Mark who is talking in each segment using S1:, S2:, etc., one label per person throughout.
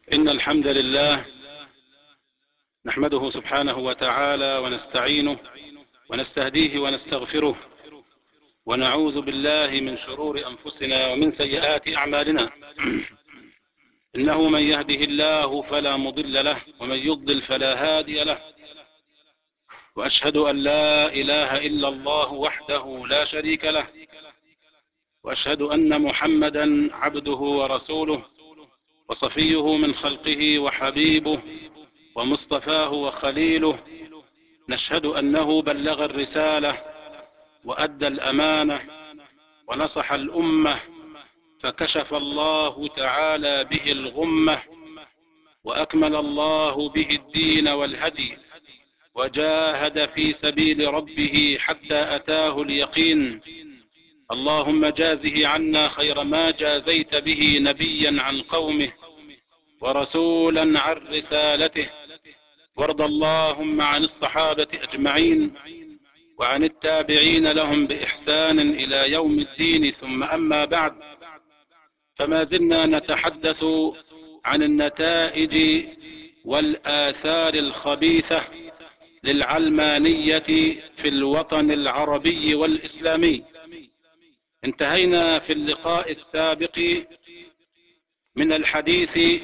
S1: إن الحمد لله نحمده سبحانه وتعالى ونستعينه ونستهديه ونستغفره ونعوذ بالله من شرور أنفسنا ومن سيئات أعمالنا. إنه من يهده الله فلا مضل له ومن يضلل فلا هادي له، وأشهد أن لا إله إلا الله وحده لا شريك له، وأشهد أن محمدا عبده ورسوله وصفيه من خلقه وحبيبه ومصطفاه وخليله. نشهد أنه بلغ الرسالة وأدى الأمانة ونصح الأمة، فكشف الله تعالى به الغمة، وأكمل الله به الدين والهدي، وجاهد في سبيل ربه حتى أتاه اليقين. اللهم جازه عنا خير ما جازيت به نبيا عن قومه ورسولا عن رسالته، وارض اللهم عن الصحابة أجمعين وعن التابعين لهم بإحسان إلى يوم الدين. ثم أما بعد، فما زلنا نتحدث عن النتائج والآثار الخبيثة للعلمانية في الوطن العربي والإسلامي. انتهينا في اللقاء السابق من الحديث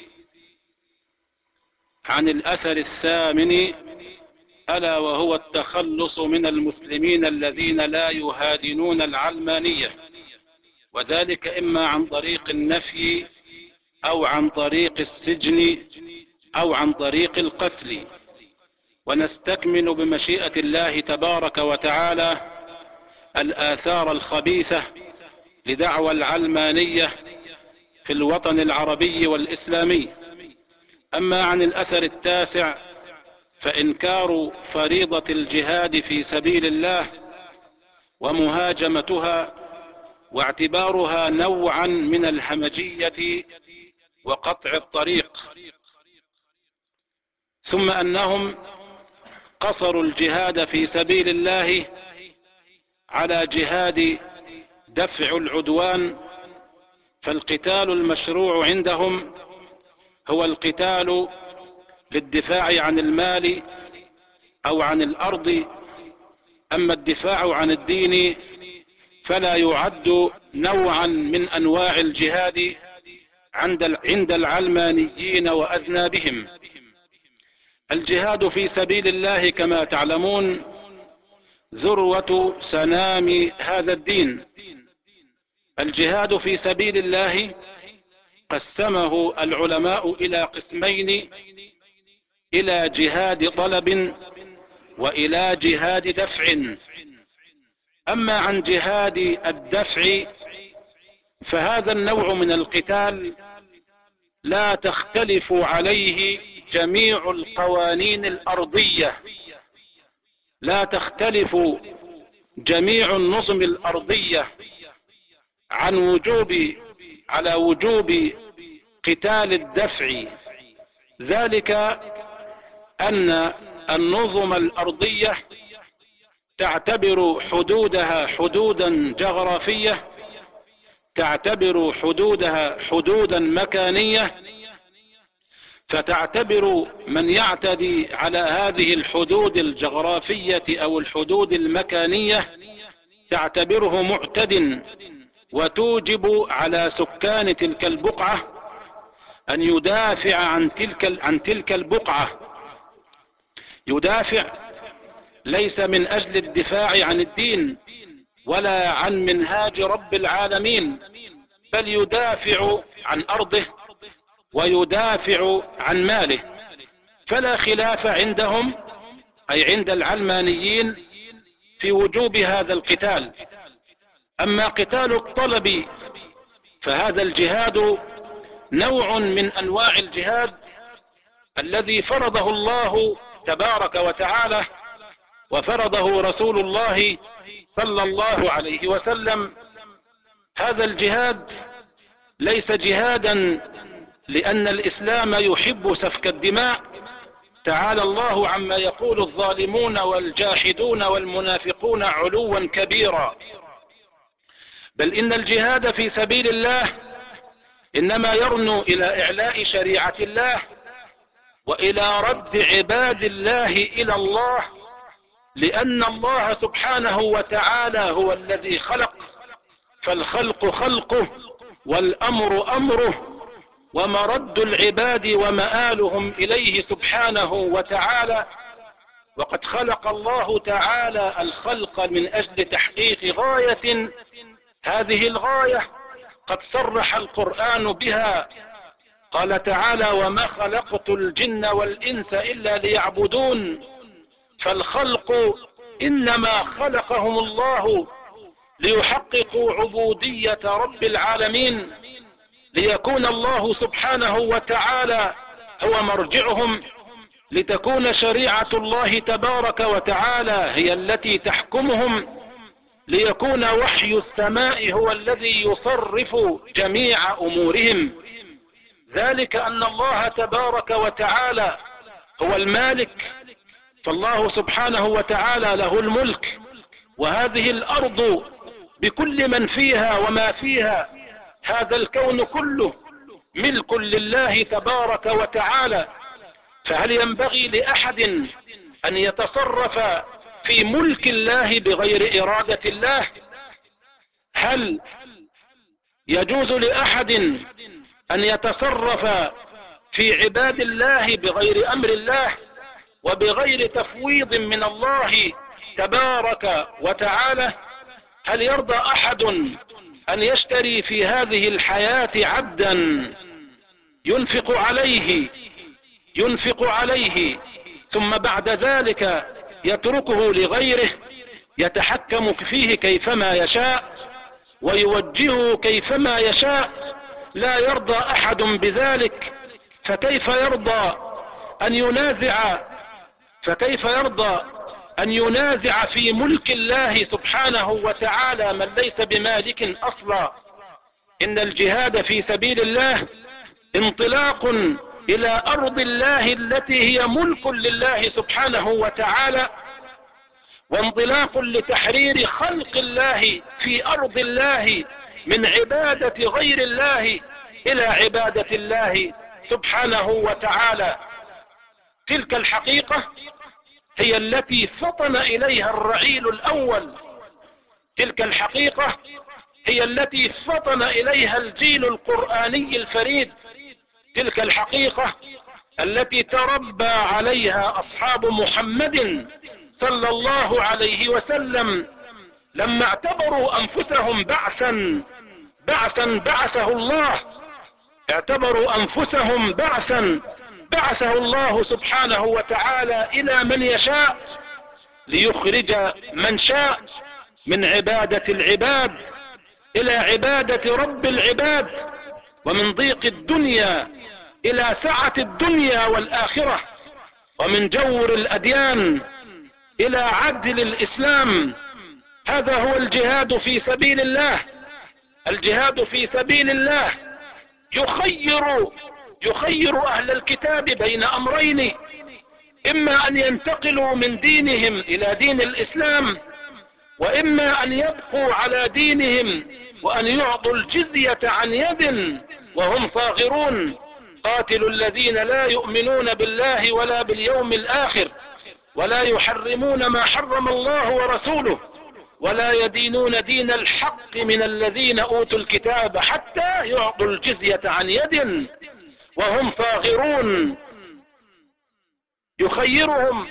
S1: عن الأثر الثامن، ألا وهو التخلص من المسلمين الذين لا يهادنون العلمانية، وذلك إما عن طريق النفي أو عن طريق السجن أو عن طريق القتل. ونستكمل بمشيئة الله تبارك وتعالى الآثار الخبيثة لدعوى العلمانية في الوطن العربي والإسلامي. أما عن الأثر التاسع فإنكار فريضة الجهاد في سبيل الله ومهاجمتها واعتبارها نوعا من الهمجية وقطع الطريق، ثم أنهم قصروا الجهاد في سبيل الله على جهاد دفع العدوان، فالقتال المشروع عندهم هو القتال للدفاع عن المال أو عن الأرض. أما الدفاع عن الدين فلا يعد نوعا من أنواع الجهاد عند العلمانيين وأذنابهم. الجهاد في سبيل الله كما تعلمون ذروة سنام هذا الدين. الجهاد في سبيل الله قسمه العلماء إلى قسمين: إلى جهاد طلب وإلى جهاد دفع. أما عن جهاد الدفع فهذا النوع من القتال لا تختلف عليه جميع القوانين الأرضية، لا تختلف جميع النظم الأرضية على وجوب قتال الدفع. ذلك أن النظم الأرضية تعتبر حدودها حدودا جغرافية، تعتبر حدودها حدودا مكانية، فتعتبر من يعتدي على هذه الحدود الجغرافية أو الحدود المكانية تعتبره معتد، وتوجب على سكان تلك البقعة أن يدافع عن تلك البقعة. يدافع ليس من أجل الدفاع عن الدين ولا عن منهاج رب العالمين، بل يدافع عن أرضه ويدافع عن ماله. فلا خلاف عندهم أي عند العلمانيين في وجوب هذا القتال. أما قتال الطلب فهذا الجهاد نوع من أنواع الجهاد الذي فرضه الله تبارك وتعالى وفرضه رسول الله صلى الله عليه وسلم. هذا الجهاد ليس جهادا لأن الإسلام يحب سفك الدماء، تعالى الله عما يقول الظالمون والجاحدون والمنافقون علوا كبيرا، بل إن الجهاد في سبيل الله إنما يرنو إلى إعلاء شريعة الله وإلى رد عباد الله إلى الله، لأن الله سبحانه وتعالى هو الذي خلق، فالخلق خلقه والأمر أمره، ومرد العباد ومآلهم إليه سبحانه وتعالى. وقد خلق الله تعالى الخلق من أجل تحقيق غاية، هذه الغاية قد صرح القرآن بها، قال تعالى: وما خلقت الجن والإنس إلا ليعبدون. فالخلق إنما خلقهم الله ليحققوا عبودية رب العالمين، ليكون الله سبحانه وتعالى هو مرجعهم، لتكون شريعة الله تبارك وتعالى هي التي تحكمهم، ليكون وحي السماء هو الذي يصرف جميع أمورهم. ذلك أن الله تبارك وتعالى هو المالك، فالله سبحانه وتعالى له الملك، وهذه الأرض بكل من فيها وما فيها، هذا الكون كله ملك لله تبارك وتعالى. فهل ينبغي لأحد أن يتصرف في ملك الله بغير إرادة الله؟ هل يجوز لأحد أن يتصرف في عباد الله بغير أمر الله وبغير تفويض من الله تبارك وتعالى؟ هل يرضى أحد أن يشتري في هذه الحياة عبدا ينفق عليه ثم بعد ذلك يتركه لغيره يتحكم فيه كيفما يشاء ويوجهه كيفما يشاء؟ لا يرضى أحد بذلك. فكيف يرضى أن ينازع في ملك الله سبحانه وتعالى من ليس بمالك أصلا؟ إن الجهاد في سبيل الله انطلاق إلى أرض الله التي هي ملك لله سبحانه وتعالى، وانطلاق لتحرير خلق الله في أرض الله من عبادة غير الله إلى عبادة الله سبحانه وتعالى. تلك الحقيقة هي التي فطن إليها الرعيل الأول، تلك الحقيقة هي التي فطن إليها الجيل القرآني الفريد، تلك الحقيقة التي تربى عليها أصحاب محمد صلى الله عليه وسلم لما اعتبروا أنفسهم بعثه الله، اعتبروا أنفسهم بعثه الله سبحانه وتعالى إلى من يشاء ليخرج من شاء من عبادة العباد إلى عبادة رب العباد، ومن ضيق الدنيا إلى سعة الدنيا والآخرة، ومن جور الأديان إلى عدل الإسلام. هذا هو الجهاد في سبيل الله. الجهاد في سبيل الله يخير أهل الكتاب بين أمرين: إما أن ينتقلوا من دينهم إلى دين الإسلام، وإما أن يبقوا على دينهم وأن يعطوا الجزية عن يد وهم صاغرون. قاتلوا الذين لا يؤمنون بالله ولا باليوم الآخر ولا يحرمون ما حرم الله ورسوله ولا يدينون دين الحق من الذين أوتوا الكتاب حتى يعطوا الجزية عن يد وهم صاغرون. يخيرهم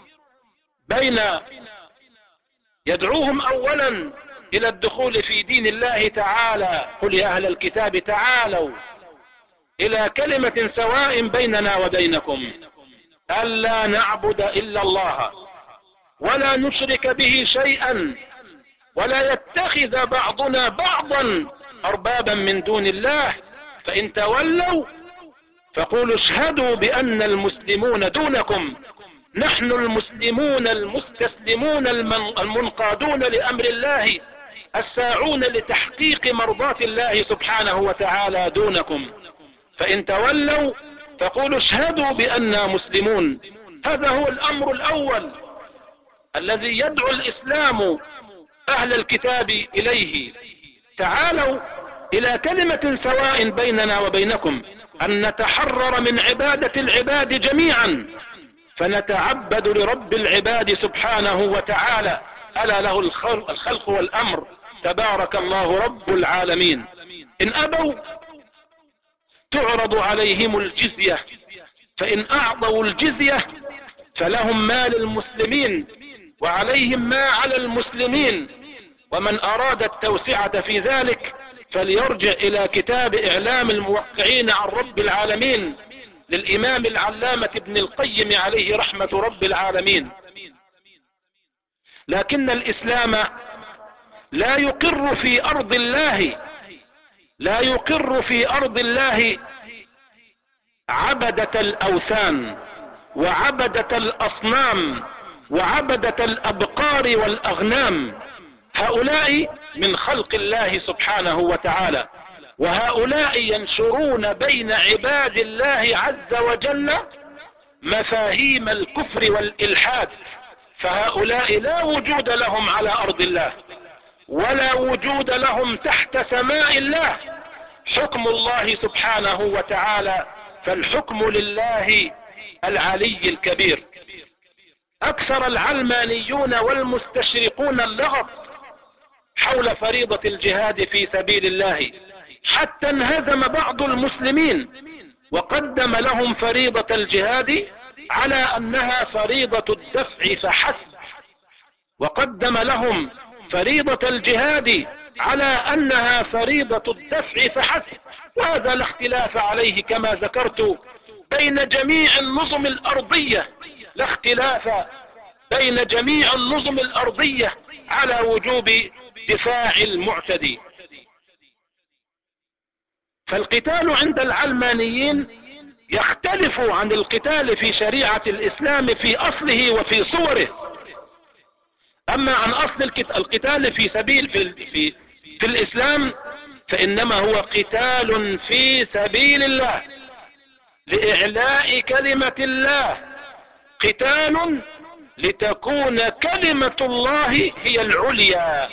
S1: يدعوهم أولا إلى الدخول في دين الله تعالى: قل يا أهل الكتاب تعالوا إلى كلمة سواء بيننا وبينكم ألا نعبد إلا الله ولا نشرك به شيئا ولا يتخذ بعضنا بعضا أربابا من دون الله، فإن تولوا فقولوا اشهدوا بأن المسلمون دونكم، نحن المسلمون المستسلمون المنقادون لأمر الله الساعون لتحقيق مرضات الله سبحانه وتعالى دونكم، فإن تولوا فقولوا اشهدوا بأننا مسلمون. هذا هو الأمر الأول الذي يدعو الإسلام أهل الكتاب إليه: تعالوا الى كلمة سواء بيننا وبينكم، ان نتحرر من عبادة العباد جميعا، فنتعبد لرب العباد سبحانه وتعالى، ألا له الخلق والأمر، تبارك الله رب العالمين. إن أبوا تعرض عليهم الجزية، فإن أعطوا الجزية فلهم ما للمسلمين وعليهم ما على المسلمين. ومن أراد التوسعة في ذلك فليرجع إلى كتاب إعلام الموقعين عن رب العالمين للإمام العلامة ابن القيم عليه رحمة رب العالمين. لكن الإسلام لا يقر في أرض الله، لا يقر في أرض الله عبدة الأوثان وعبدة الأصنام وعبدة الأبقار والأغنام. هؤلاء من خلق الله سبحانه وتعالى، وهؤلاء ينشرون بين عباد الله عز وجل مفاهيم الكفر والإلحاد، فهؤلاء لا وجود لهم على أرض الله ولا وجود لهم تحت سماء الله. حكم الله سبحانه وتعالى، فالحكم لله العلي الكبير. أكثر العلمانيون والمستشرقون اللغط حول فريضة الجهاد في سبيل الله، حتى انهزم بعض المسلمين وقدم لهم فريضة الجهاد على أنها فريضة الدفع فحسب، وقدم لهم فريضة الجهاد على أنها فريضة الدفع فحسب. وهذا لا اختلاف عليه كما ذكرت بين جميع النظم الأرضية، لا اختلاف بين جميع النظم الأرضية على وجوب دفاع المعتدي. فالقتال عند العلمانيين يختلف عن القتال في شريعة الإسلام في أصله وفي صوره. أما عن أصل القتال في سبيل في الإسلام فإنما هو قتال في سبيل الله لإعلاء كلمة الله، قتال لتكون كلمة الله هي العليا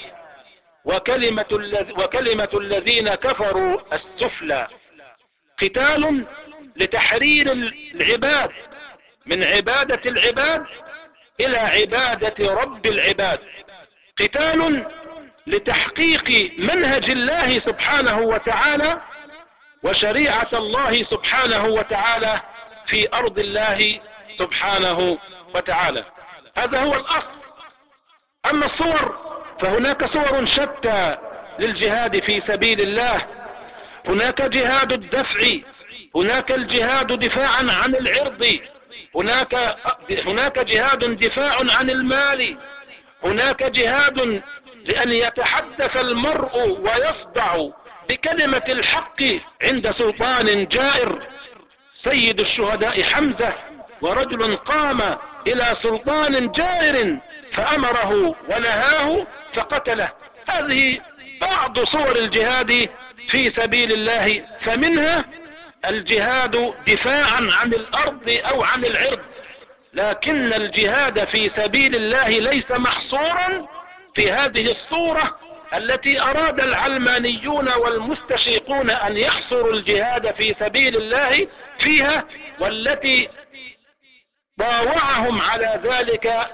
S1: وكلمة الذين كفروا السفلى، قتال لتحرير العباد من عبادة العباد إلى عبادة رب العباد، قتال لتحقيق منهج الله سبحانه وتعالى وشريعة الله سبحانه وتعالى في أرض الله سبحانه وتعالى. هذا هو الأصل. أما الصور فهناك صور شتى للجهاد في سبيل الله. هناك جهاد الدفع، هناك الجهاد دفاعا عن العرض، هناك جهاد دفاع عن المال، هناك جهاد لأن يتحدث المرء ويصدع بكلمة الحق عند سلطان جائر. سيد الشهداء حمزة ورجل قام إلى سلطان جائر فأمره ونهاه فقتله. هذه بعض صور الجهاد في سبيل الله، فمنها الجهاد دفاعا عن الأرض أو عن العرض. لكن الجهاد في سبيل الله ليس محصورا في هذه الصورة التي أراد العلمانيون والمستشرقون أن يحصروا الجهاد في سبيل الله فيها، والتي ضاوعهم على ذلك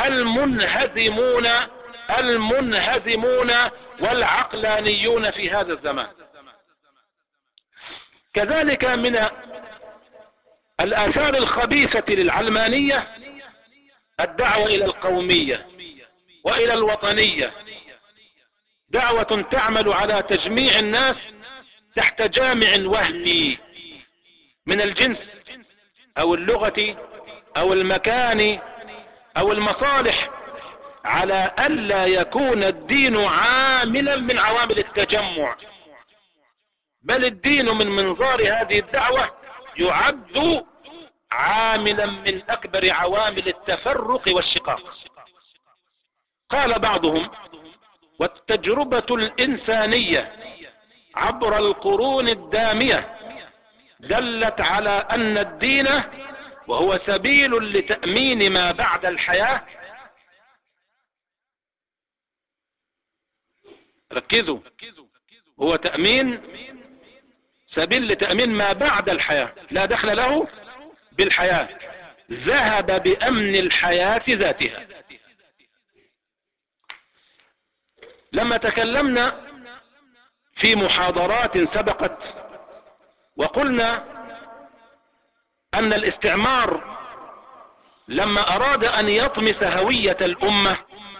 S1: المنهزمون والعقلانيون في هذا الزمان. كذلك من الآثار الخبيثة للعلمانية الدعوة إلى القومية وإلى الوطنية، دعوة تعمل على تجميع الناس تحت جامع وهمي من الجنس أو اللغة أو المكان أو المصالح، على ألا يكون الدين عاملا من عوامل التجمع، بل الدين من منظار هذه الدعوة يعد عاملا من أكبر عوامل التفرق والشقاق. قال بعضهم: والتجربة الإنسانية عبر القرون الدامية دلت على أن الدين وهو سبيل لتأمين ما بعد الحياة. ركزوا، هو تأمين سبيل لتأمين ما بعد الحياة، لا دخل له بالحياة، ذهب بأمن الحياة ذاتها. لما تكلمنا في محاضرات سبقت وقلنا أن الاستعمار لما أراد أن يطمس هوية الأمة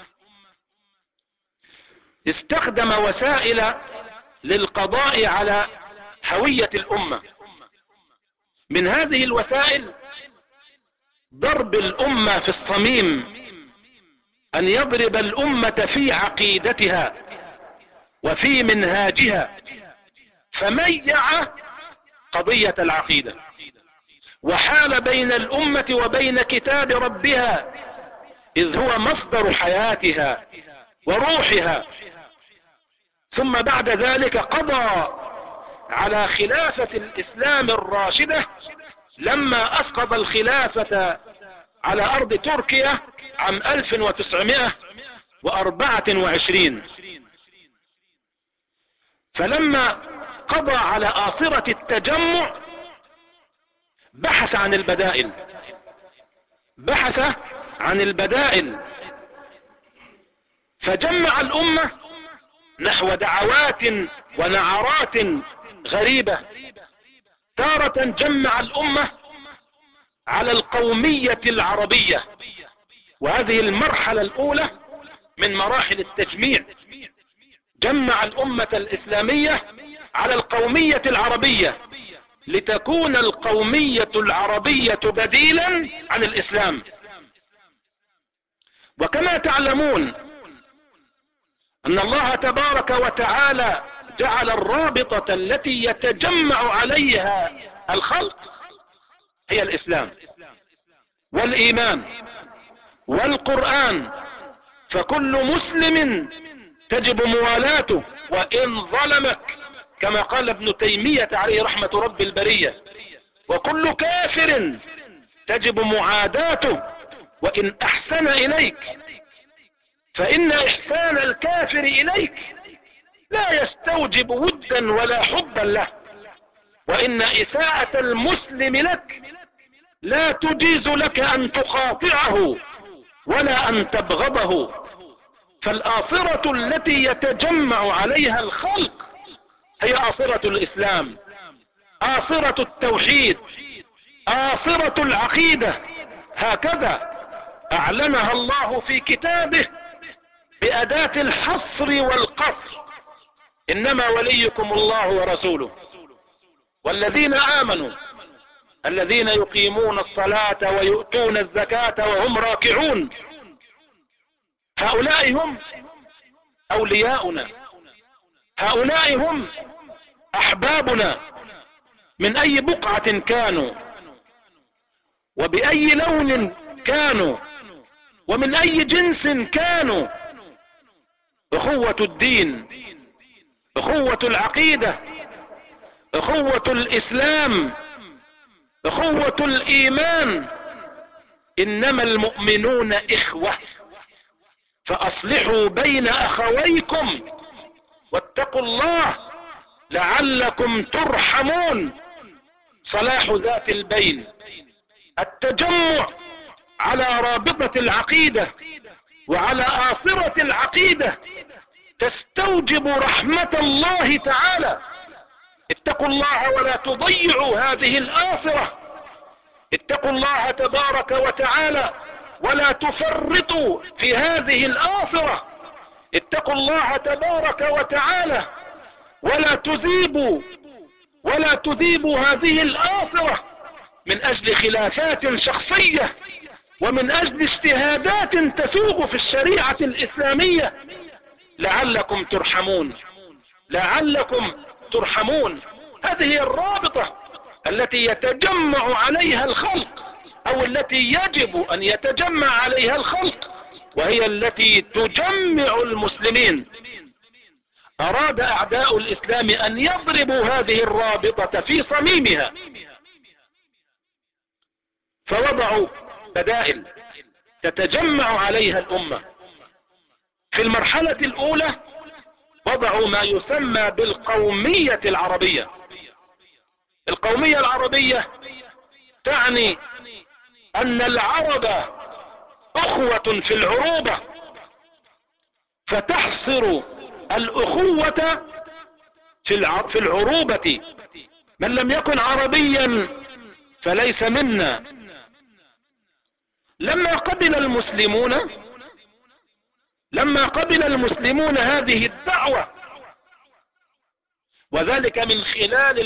S1: استخدم وسائل للقضاء على هوية الأمة. من هذه الوسائل ضرب الأمة في الصميم، أن يضرب الأمة في عقيدتها وفي منهاجها، فميع قضية العقيدة وحال بين الأمة وبين كتاب ربها، إذ هو مصدر حياتها وروحها. ثم بعد ذلك قضى على خلافة الإسلام الراشدة لما أسقط الخلافة على أرض تركيا عام 1924. فلما قضى على آثرة التجمع بحث عن البدائل فجمع الأمة نحو دعوات ونعرات غريبة. تارة جمع الأمة على القومية العربية، وهذه المرحلة الأولى من مراحل التجميع، جمع الأمة الإسلامية على القومية العربية لتكون القومية العربية بديلا عن الإسلام. وكما تعلمون أن الله تبارك وتعالى جعل الرابطة التي يتجمع عليها الخلق هي الإسلام والإيمان والقرآن، فكل مسلم تجب موالاته وإن ظلمك، كما قال ابن تيمية عليه رحمة رب البرية، وكل كافر تجب معاداته وإن أحسن إليك، فإن إحسان الكافر إليك لا يستوجب ودا ولا حبا له، وإن إساءة المسلم لك لا تجيز لك أن تقاطعه ولا أن تبغضه. فالآثرة التي يتجمع عليها الخلق هي آثرة الإسلام، آثرة التوحيد، آثرة العقيدة. هكذا أعلنها الله في كتابه بأداة الحصر والقصر: إنما وليكم الله ورسوله والذين آمنوا الذين يقيمون الصلاة ويؤتون الزكاة وهم راكعون. هؤلاء هم أولياؤنا، هؤلاء هم أحبابنا، من أي بقعة كانوا وبأي لون كانوا ومن أي جنس كانوا. أخوة الدين، أخوة العقيدة، أخوة الإسلام، أخوة الإيمان، إنما المؤمنون إخوة فأصلحوا بين أخويكم واتقوا الله لعلكم ترحمون. صلاح ذات البين، التجمع على رابطة العقيدة وعلى آثرة العقيدة تستوجب رحمة الله تعالى. اتقوا الله ولا تضيعوا هذه الآثرة، اتقوا الله تبارك وتعالى ولا تفرطوا في هذه الآثرة، اتقوا الله تبارك وتعالى ولا تذيبوا هذه الآثرة من أجل خلافات شخصية ومن أجل اجتهادات تسوغ في الشريعة الإسلامية. لعلكم ترحمون، لعلكم ترحمون. هذه هي الرابطة التي يتجمع عليها الخلق، أو التي يجب أن يتجمع عليها الخلق، وهي التي تجمع المسلمين. أراد أعداء الإسلام أن يضربوا هذه الرابطة في صميمها، فوضعوا بدائل تتجمع عليها الأمة. في المرحلة الأولى وضعوا ما يسمى بالقومية العربية. القومية العربية تعني ان العرب اخوة في العروبة، فتحصر الاخوة في العروبة. من لم يكن عربيا فليس منا. لما قبل المسلمون هذه الدعوة، وذلك من خلال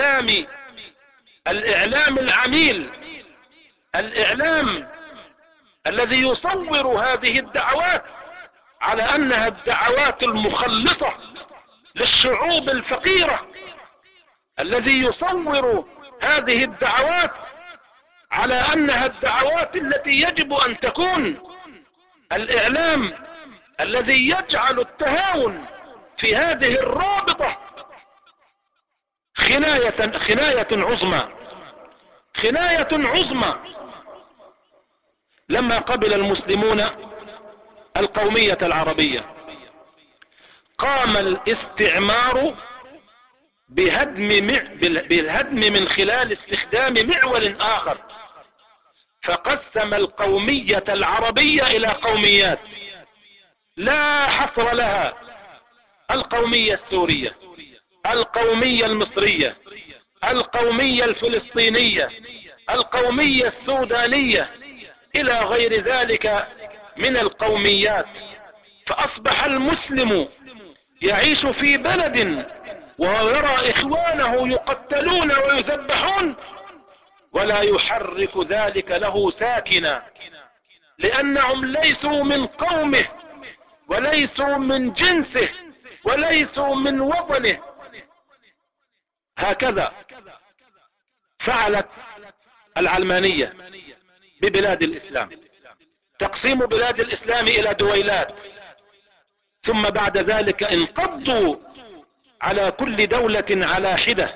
S1: الإعلام العميل، الإعلام الذي يصور هذه الدعوات على أنها الدعوات المخلصة للشعوب الفقيرة، الذي يصور هذه الدعوات على أنها الدعوات التي يجب أن تكون، الإعلام الذي يجعل التهاون في هذه الرابطة خناية عظمى. لما قبل المسلمون القومية العربية، قام الاستعمار بالهدم من خلال استخدام معول آخر، فقسم القومية العربية إلى قوميات لا حصر لها: القومية السورية، القومية المصرية، القومية الفلسطينية، القومية السودانية، إلى غير ذلك من القوميات. فأصبح المسلم يعيش في بلد ويرى إخوانه يقتلون ويذبحون ولا يحرك ذلك له ساكنا، لأنهم ليسوا من قومه وليسوا من جنسه وليسوا من وطنه. هكذا فعلت العلمانية ببلاد الإسلام، تقسيم بلاد الإسلام إلى دويلات، ثم بعد ذلك انقضوا على كل دولة على حدة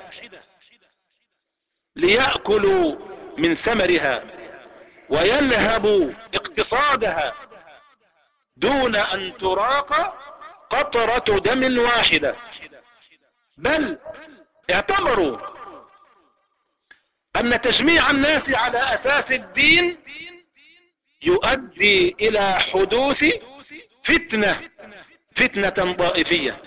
S1: ليأكلوا من ثمرها وينهبوا اقتصادها دون أن تراق قطرة دم واحدة. بل اعتبروا أن تجميع الناس على أساس الدين يؤدي إلى حدوث فتنة طائفية.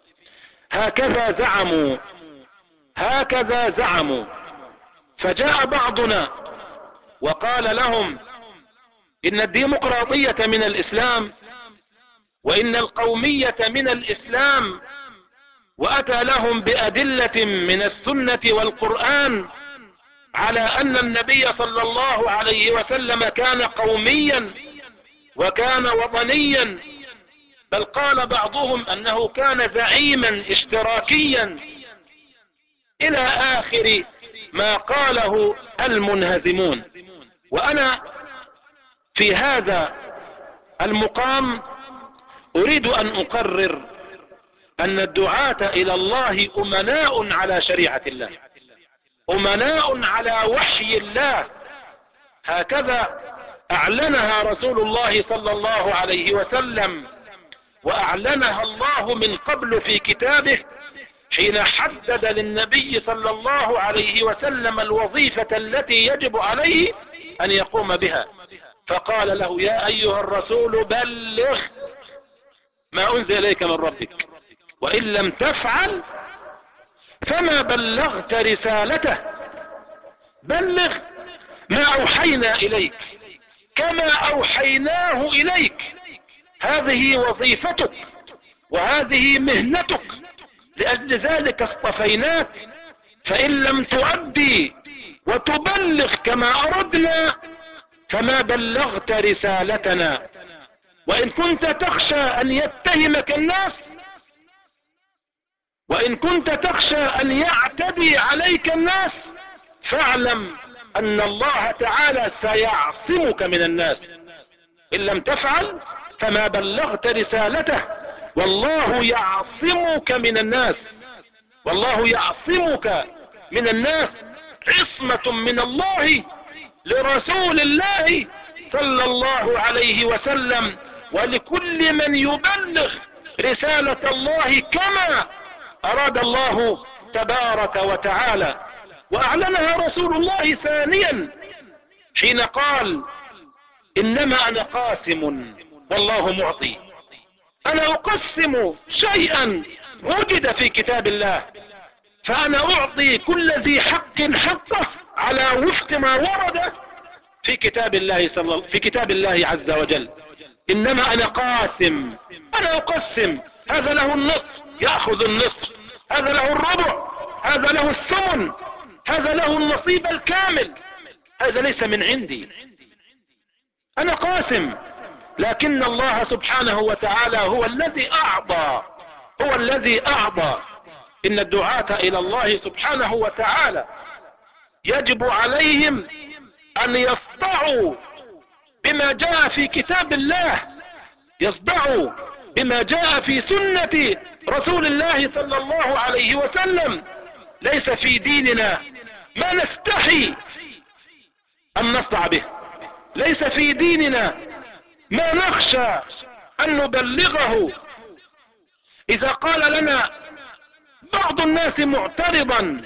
S1: هكذا زعموا. فجاء بعضنا وقال لهم إن الديمقراطية من الإسلام وإن القومية من الإسلام، وأتى لهم بأدلة من السنة والقرآن على أن النبي صلى الله عليه وسلم كان قوميا وكان وطنيا، بل قال بعضهم أنه كان زعيما اشتراكيا، إلى آخر ما قاله المنهزمون. وأنا في هذا المقام أريد أن أقرر أن الدعاة إلى الله أمناء على شريعة الله، أمناء على وحي الله. هكذا أعلنها رسول الله صلى الله عليه وسلم، وأعلنها الله من قبل في كتابه حين حدد للنبي صلى الله عليه وسلم الوظيفة التي يجب عليه أن يقوم بها، فقال له: يا أيها الرسول بلغ ما أنزل إليك من ربك، وإن لم تفعل فما بلغت رسالته. بلغ ما أوحينا إليك كما أوحيناه إليك. هذه وظيفتك وهذه مهنتك، لأجل ذلك اصطفيناك. فإن لم تؤدي وتبلغ كما أردنا فما بلغت رسالتنا. وإن كنت تخشى أن يتهمك الناس، وإن كنت تخشى أن يعتدي عليك الناس، فاعلم أن الله تعالى سيعصمك من الناس. إن لم تفعل فما بلغت رسالته، والله يعصمك من الناس، والله يعصمك من الناس. عصمة من الله لرسول الله صلى الله عليه وسلم ولكل من يبلغ رسالة الله كما أراد الله تبارك وتعالى. وأعلنها رسول الله ثانيا حين قال إنما أنا قاسم والله معطي. أنا أقسم شيئا وجد في كتاب الله، فأنا أعطي كل ذي حق حقه على وفق ما ورد في كتاب الله عز وجل. إنما أنا قاسم، أنا أقسم، هذا له النصف يأخذ النصف، هذا له الربع، هذا له الثمن، هذا له النصيب الكامل. هذا ليس من عندي، أنا قاسم. لكن الله سبحانه وتعالى هو الذي أعطى، هو الذي أعطى. إن الدعاة إلى الله سبحانه وتعالى يجب عليهم أن يصدعوا بما جاء في كتاب الله، يصدعوا بما جاء في سنة رسول الله صلى الله عليه وسلم. ليس في ديننا ما نستحي أن نصدع به، ليس في ديننا ما نخشى أن نبلغه. إذا قال لنا بعض الناس معترضا،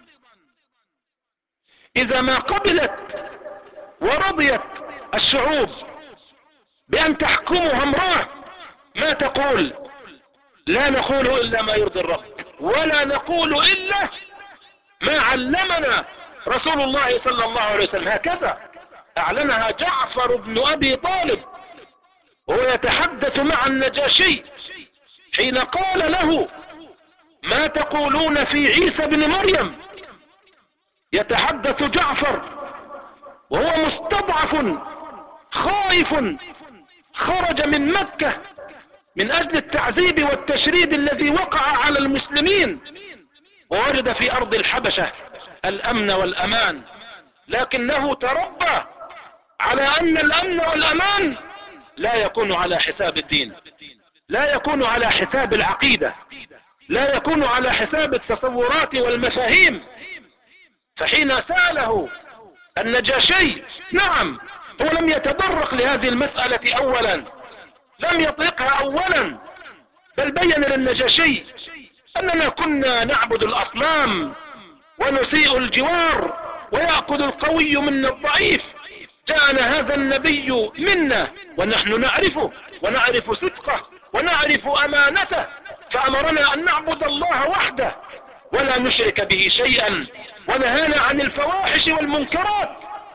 S1: إذا ما قبلت ورضيت الشعوب بأن تحكمها امرأة ما تقول؟ لا نقول إلا ما يرضي الرب، ولا نقول إلا ما علمنا رسول الله صلى الله عليه وسلم. هكذا أعلنها جعفر بن أبي طالب وهو يتحدث مع النجاشي حين قال له ما تقولون في عيسى بن مريم. يتحدث جعفر وهو مستضعف خائف، خرج من مكة من أجل التعذيب والتشريد الذي وقع على المسلمين، ووجد في أرض الحبشة الأمن والأمان، لكنه تربى على أن الأمن والأمان لا يكون على حساب الدين، لا يكون على حساب العقيدة، لا يكون على حساب التصورات والمفاهيم. فحين سأله النجاشي، نعم هو لم يتطرق لهذه المسألة أولا، لم يطرقها أولا، بل بين للنجاشي أننا كنا نعبد الأصنام ونسيء الجوار ويأخذ القوي منا الضعيف. جاءنا هذا النبي منا ونحن نعرفه ونعرف صدقه ونعرف أمانته، فأمرنا أن نعبد الله وحده ولا نشرك به شيئا، ونهانا عن الفواحش والمنكرات،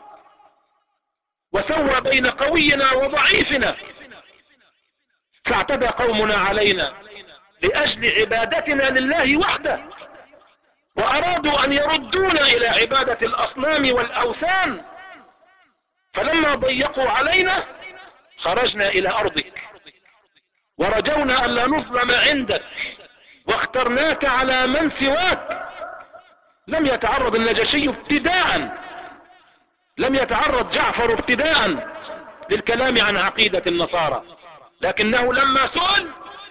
S1: وسوى بين قوينا وضعيفنا. فاعتدى قومنا علينا لأجل عبادتنا لله وحده، وأرادوا أن يردونا إلى عبادة الأصنام والأوثان. فلما ضيقوا علينا خرجنا إلى أرضك ورجونا أن لا نظلم عندك، واخترناك على من سواك. لم يتعرض النجاشي ابتداء، لم يتعرض جعفر ابتداء للكلام عن عقيدة النصارى، لكنه لما سئل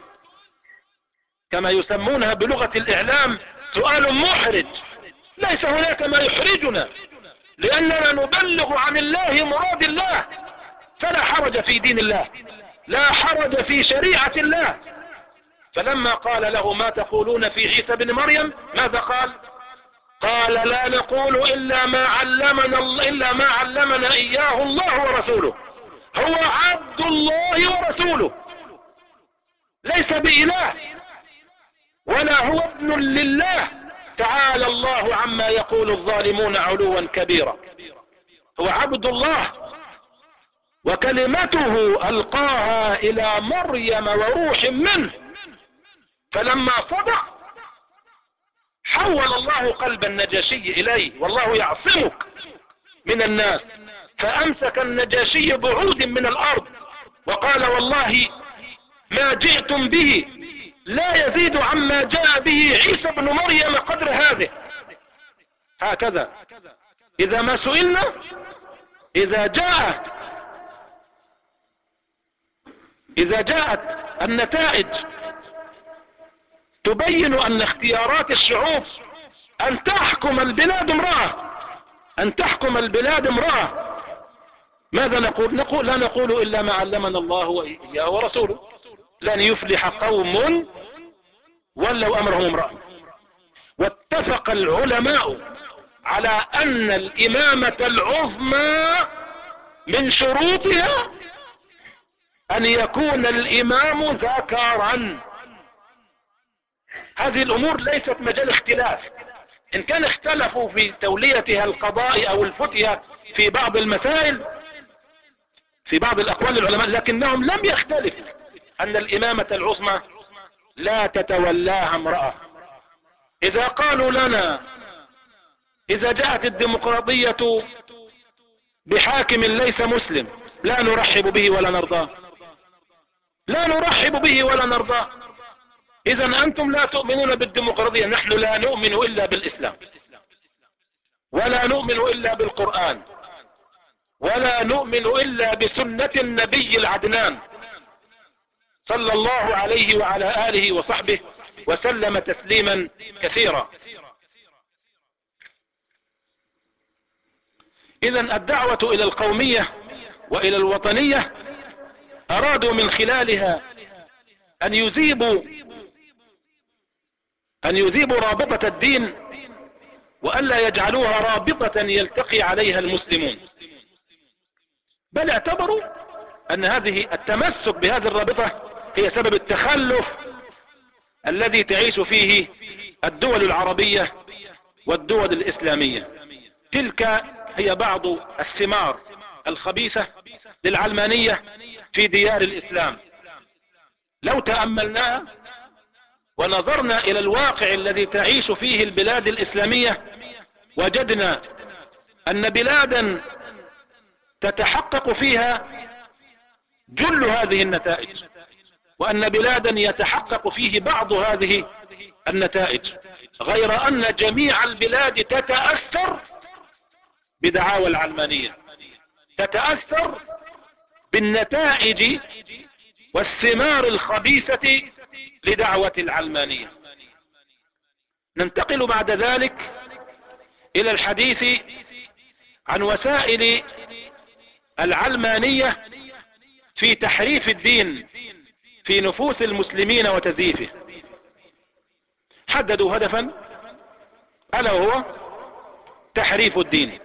S1: كما يسمونها بلغة الإعلام سؤال محرج، ليس هناك ما يحرجنا لأننا نبلغ عن الله مراد الله، فلا حرج في دين الله، لا حرج في شريعة الله. فلما قال له ما تقولون في عيسى بن مريم ماذا قال؟ قال لا نقول إلا ما علمنا إياه الله ورسوله، هو عبد الله ورسوله، ليس بإله ولا هو ابن لله، تعالى الله عما يقول الظالمون علوا كبيرا. هو عبد الله وكلمته ألقاها إلى مريم وروح منه. فلما صدق حول الله قلب النجاشي إليه، والله يعصمك من الناس. فأمسك النجاشي بعود من الأرض وقال والله ما جئتم به لا يزيد عما جاء به عيسى بن مريم قدر هذه. هكذا إذا ما سئلنا، إذا جاءت النتائج تبين أن اختيارات الشعوب أن تحكم البلاد امرأة، أن تحكم البلاد امرأة، ماذا نقول؟ لا نقول إلا ما علمنا الله وإياه ورسوله. لن يفلح قوم ولوا امرهم امرأة. واتفق العلماء على ان الامامة العظمى من شروطها ان يكون الامام ذكرا. هذه الامور ليست مجال اختلاف. ان كان اختلفوا في توليتها القضاء او الفتية في بعض المسائل في بعض الاقوال العلماء، لكنهم لم يختلفوا ان الامامة العظمى لا تتولاها امرأة. اذا قالوا لنا اذا جاءت الديمقراطية بحاكم ليس مسلم لا نرحب به ولا نرضاه، لا نرحب به ولا نرضاه. اذا انتم لا تؤمنون بالديمقراطية، نحن لا نؤمن الا بالاسلام، ولا نؤمن الا بالقرآن، ولا نؤمن الا بسنة النبي العدنان صلى الله عليه وعلى آله وصحبه وسلم تسليما كثيرا. اذا الدعوة الى القومية والى الوطنية ارادوا من خلالها ان يذيبوا رابطة الدين، وألا يجعلوها رابطة يلتقي عليها المسلمون، بل اعتبروا أن هذه التمسك بهذه الرابطة هي سبب التخلف الذي تعيش فيه الدول العربية والدول الإسلامية. تلك هي بعض الثمار الخبيثة للعلمانية في ديار الإسلام. لو تأملناها ونظرنا الى الواقع الذي تعيش فيه البلاد الاسلامية، وجدنا ان بلادا تتحقق فيها جل هذه النتائج، وان بلادا يتحقق فيه بعض هذه النتائج، غير ان جميع البلاد تتأثر بدعاوى العلمانية، تتأثر بالنتائج والثمار الخبيثة لدعوة العلمانية. ننتقل بعد ذلك الى الحديث عن وسائل العلمانية في تحريف الدين في نفوس المسلمين وتزييفه. حددوا هدفا الا وهو تحريف الدين،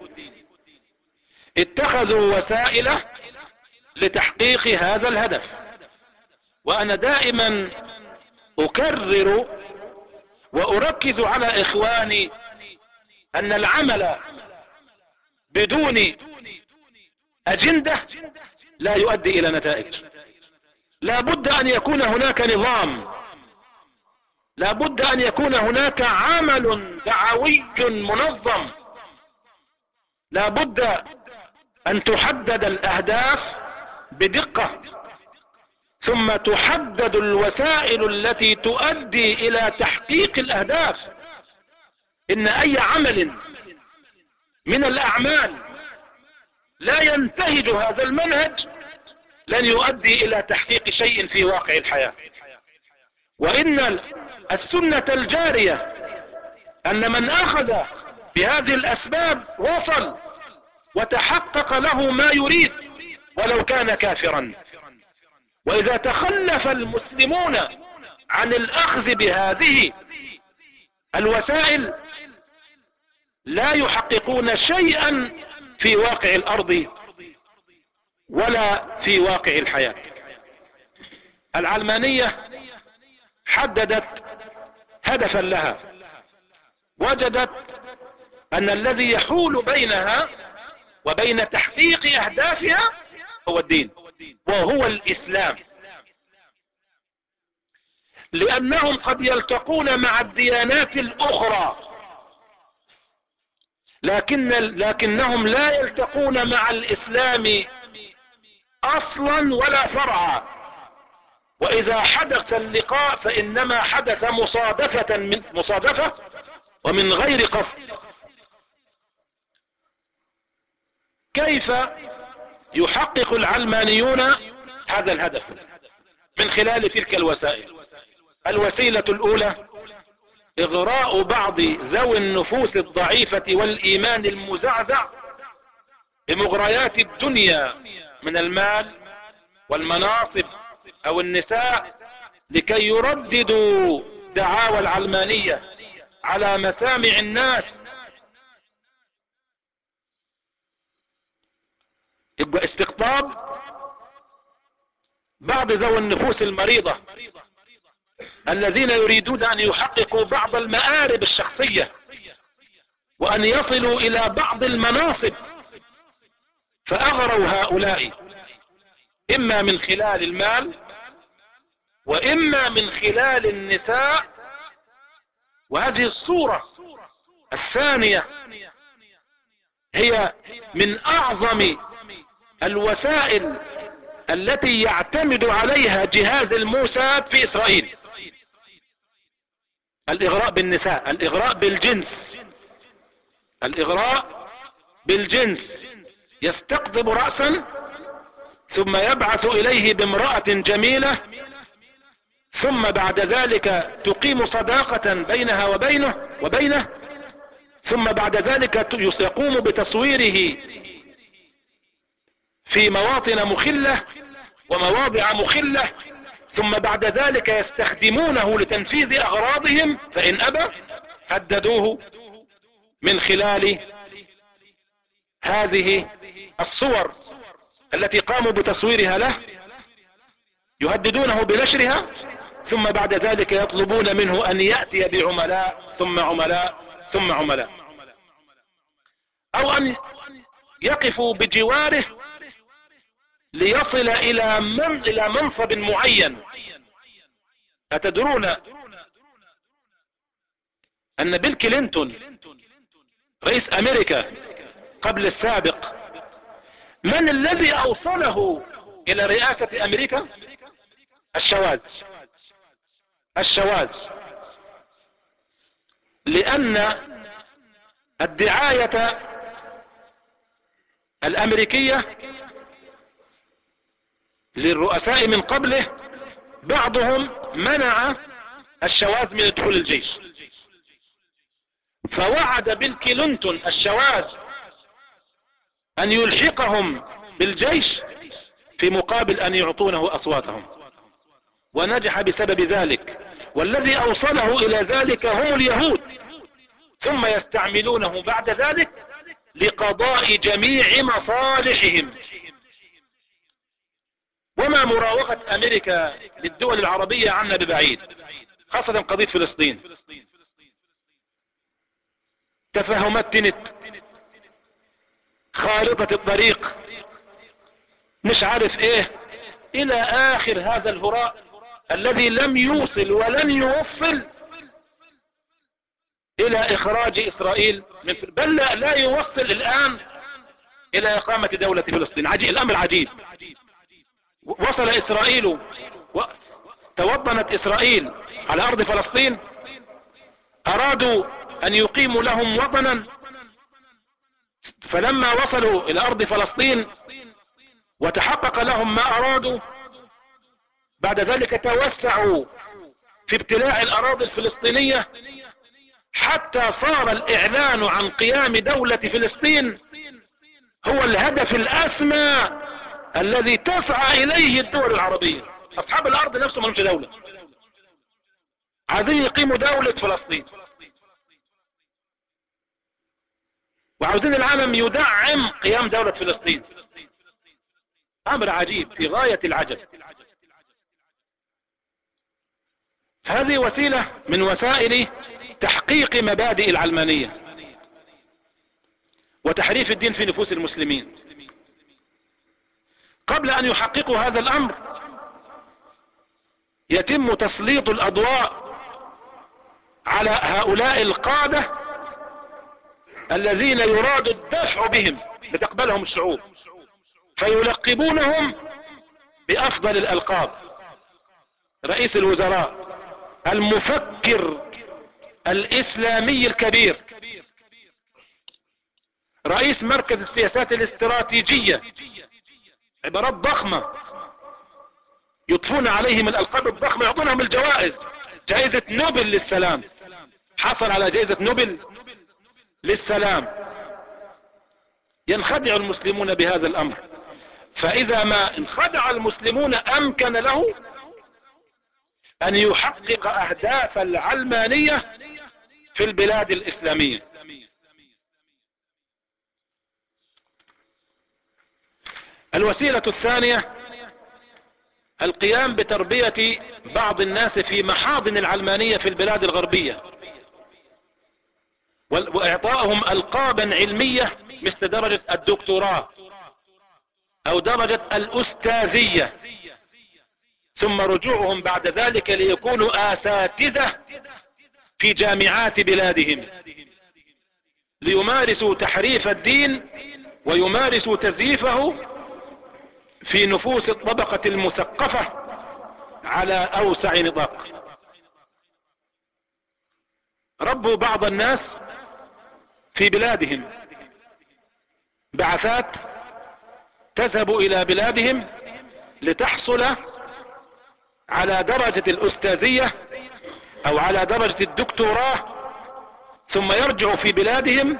S1: اتخذوا وسائل لتحقيق هذا الهدف. وانا دائما اكرر واركز على اخواني ان العمل بدون اجندة لا يؤدي الى نتائج. لا بد ان يكون هناك نظام، لا بد ان يكون هناك عمل دعوي منظم، لا بد ان تحدد الاهداف بدقة، ثم تحدد الوسائل التي تؤدي الى تحقيق الاهداف. ان اي عمل من الاعمال لا ينتهج هذا المنهج لن يؤدي الى تحقيق شيء في واقع الحياة. وان السنة الجارية ان من اخذ بهذه الاسباب وصل وتحقق له ما يريد ولو كان كافرا. واذا تخلف المسلمون عن الاخذ بهذه الوسائل لا يحققون شيئا في واقع الارض ولا في واقع الحياة. العلمانية حددت هدفا لها، وجدت ان الذي يحول بينها وبين تحقيق اهدافها هو الدين وهو الاسلام، لانهم قد يلتقون مع الديانات الاخرى لكنهم لا يلتقون مع الاسلام اصلا ولا فرعا. واذا حدث اللقاء فانما حدث مصادفة ومن غير قصد. كيف يحقق العلمانيون هذا الهدف؟ من خلال تلك الوسائل. الوسيلة الاولى اغراء بعض ذوي النفوس الضعيفة والايمان المزعزع بمغريات الدنيا من المال والمناصب او النساء لكي يرددوا دعاوى العلمانية على مسامع الناس. يبقى استقطاب بعض ذوي النفوس المريضة الذين يريدون ان يحققوا بعض المآرب الشخصية وان يصلوا الى بعض المناصب، فاغروا هؤلاء اما من خلال المال واما من خلال النساء. وهذه الصورة الثانية هي من اعظم الوسائل التي يعتمد عليها جهاز الموساد في اسرائيل: الاغراء بالنساء، الاغراء بالجنس، الاغراء بالجنس. يستقطب رأسا ثم يبعث اليه بامرأة جميلة، ثم بعد ذلك تقيم صداقة بينها وبينه، ثم بعد ذلك يقوم بتصويره في مواطن مخلة ومواضع مخلة، ثم بعد ذلك يستخدمونه لتنفيذ اغراضهم، فان ابى هددوه من خلال هذه الصور التي قاموا بتصويرها له، يهددونه بنشرها، ثم بعد ذلك يطلبون منه ان يأتي بعملاء ثم عملاء ثم عملاء، او ان يقفوا بجواره ليصل الى منصب معين. أتدرون ان بيل كلينتون رئيس امريكا قبل السابق، من الذي اوصله الى رئاسة امريكا؟ الشواذ. لان الدعاية الامريكية للرؤساء من قبله بعضهم منع الشواذ من دخول الجيش، فوعد بيل كلينتون الشواذ ان يلحقهم بالجيش في مقابل ان يعطونه اصواتهم، ونجح بسبب ذلك. والذي اوصله الى ذلك هم اليهود، ثم يستعملونه بعد ذلك لقضاء جميع مصالحهم. وما مراوغة امريكا للدول العربية عنا ببعيد، خاصة قضية فلسطين. تفاهمات تنت، خارطة الطريق، مش عارف ايه، الى اخر هذا الهراء الذي لم يوصل ولن يوصل الى اخراج اسرائيل من بل لا يوصل الان الى اقامة دولة فلسطين. الامر عجيب. وصل اسرائيل توطنت اسرائيل على ارض فلسطين، ارادوا ان يقيموا لهم وطنا، فلما وصلوا الى ارض فلسطين وتحقق لهم ما ارادوا، بعد ذلك توسعوا في ابتلاع الاراضي الفلسطينية، حتى صار الاعلان عن قيام دولة فلسطين هو الهدف الاسمى الذي تسعى اليه الدول العربية. اصحاب الارض نفسهم ملهمش دولة، عايزين يقيموا دولة فلسطين، وعاوزين العالم يدعم قيام دولة فلسطين. امر عجيب في غاية العجب. هذه وسيلة من وسائل تحقيق مبادئ العلمانية وتحريف الدين في نفوس المسلمين. قبل ان يحققوا هذا الامر يتم تسليط الاضواء على هؤلاء القادة الذين يراد الدفع بهم لتقبلهم الشعوب، فيلقبونهم بافضل الالقاب: رئيس الوزراء، المفكر الاسلامي الكبير، رئيس مركز السياسات الاستراتيجية. عبارات ضخمة يضفون عليهم الالقاب الضخمة، يعطونهم الجوائز. جائزة نوبل للسلام، حصل على جائزة نوبل للسلام. ينخدع المسلمون بهذا الامر، فاذا ما انخدع المسلمون امكن له ان يحقق اهداف العلمانية في البلاد الاسلامية. الوسيلة الثانية القيام بتربية بعض الناس في محاضن العلمانية في البلاد الغربية، واعطائهم القابا علمية مثل درجة الدكتوراه او درجة الاستاذية، ثم رجوعهم بعد ذلك ليكونوا اساتذة في جامعات بلادهم، ليمارسوا تحريف الدين ويمارسوا تزييفه في نفوس الطبقة المثقفة على اوسع نطاق. ربوا بعض الناس في بلادهم، بعثات تذهب الى بلادهم لتحصل على درجة الاستاذية او على درجة الدكتوراه، ثم يرجعوا في بلادهم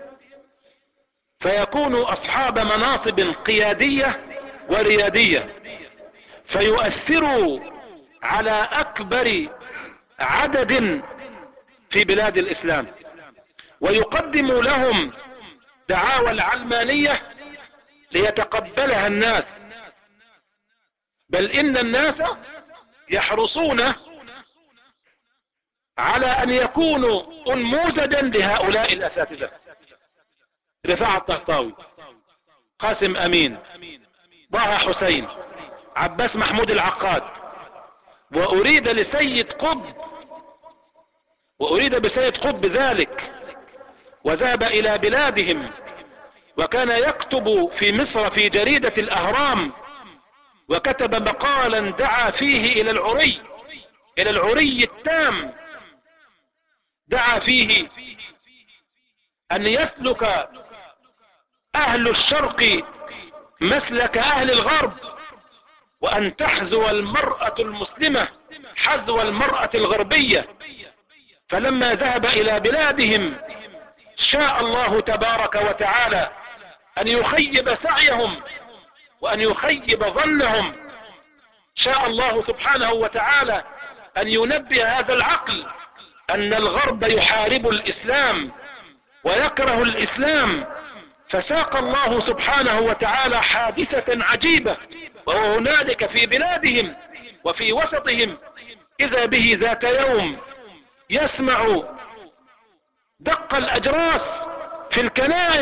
S1: فيكونوا اصحاب مناصب قيادية وريادية، فيؤثروا على اكبر عدد في بلاد الاسلام، ويقدموا لهم دعاوى العلمانية ليتقبلها الناس، بل ان الناس يحرصون على ان يكونوا انموذجا لهؤلاء الاساتذة. رفاعة الطهطاوي، قاسم امين، طه حسين، عباس محمود العقاد، واريد بسيد قطب ذلك، وذهب الى بلادهم، وكان يكتب في مصر في جريدة الاهرام، وكتب مقالا دعا فيه الى العري التام، دعا فيه ان يسلك اهل الشرق مسلك اهل الغرب، وان تحذو المرأة المسلمة حذو المرأة الغربية. فلما ذهب الى بلادهم شاء الله تبارك وتعالى ان يخيب سعيهم وان يخيب ظنهم، شاء الله سبحانه وتعالى ان ينبه هذا العقل ان الغرب يحارب الاسلام ويكره الاسلام، فساق الله سبحانه وتعالى حادثة عجيبة، وهنالك في بلادهم وفي وسطهم اذا به ذات يوم يسمع دق الاجراس في الكنائس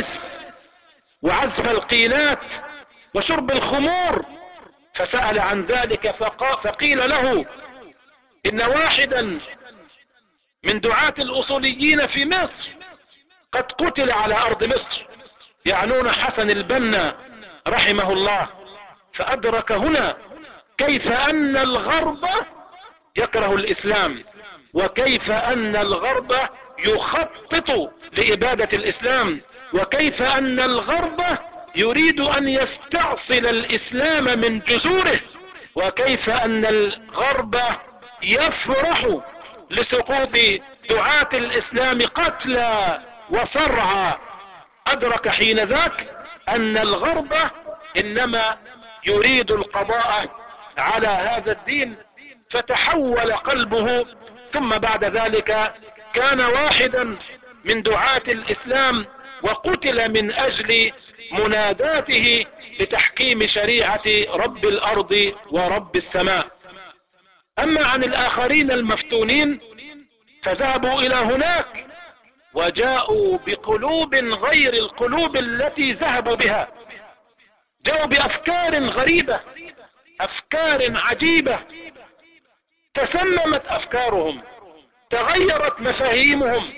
S1: وعزف القينات وشرب الخمور، فسأل عن ذلك فقيل له ان واحدا من دعاة الاصوليين في مصر قد قتل على ارض مصر، يعنون حسن البنا رحمه الله. فادرك هنا كيف ان الغرب يكره الاسلام، وكيف ان الغرب يخطط لابادة الاسلام، وكيف ان الغرب يريد ان يستعصل الاسلام من جذوره، وكيف ان الغرب يفرح لسقوط دعاة الاسلام قتلى وصرعى. ادرك حين ذاك ان الغرب انما يريد القضاء على هذا الدين، فتحول قلبه، ثم بعد ذلك كان واحدا من دعاة الاسلام وقتل من اجل مناداته لتحكيم شريعة رب الارض ورب السماء. اما عن الاخرين المفتونين فذهبوا الى هناك وجاءوا بقلوب غير القلوب التي ذهبوا بها، جاءوا بافكار غريبة، افكار عجيبة، تسممت افكارهم، تغيرت مفاهيمهم،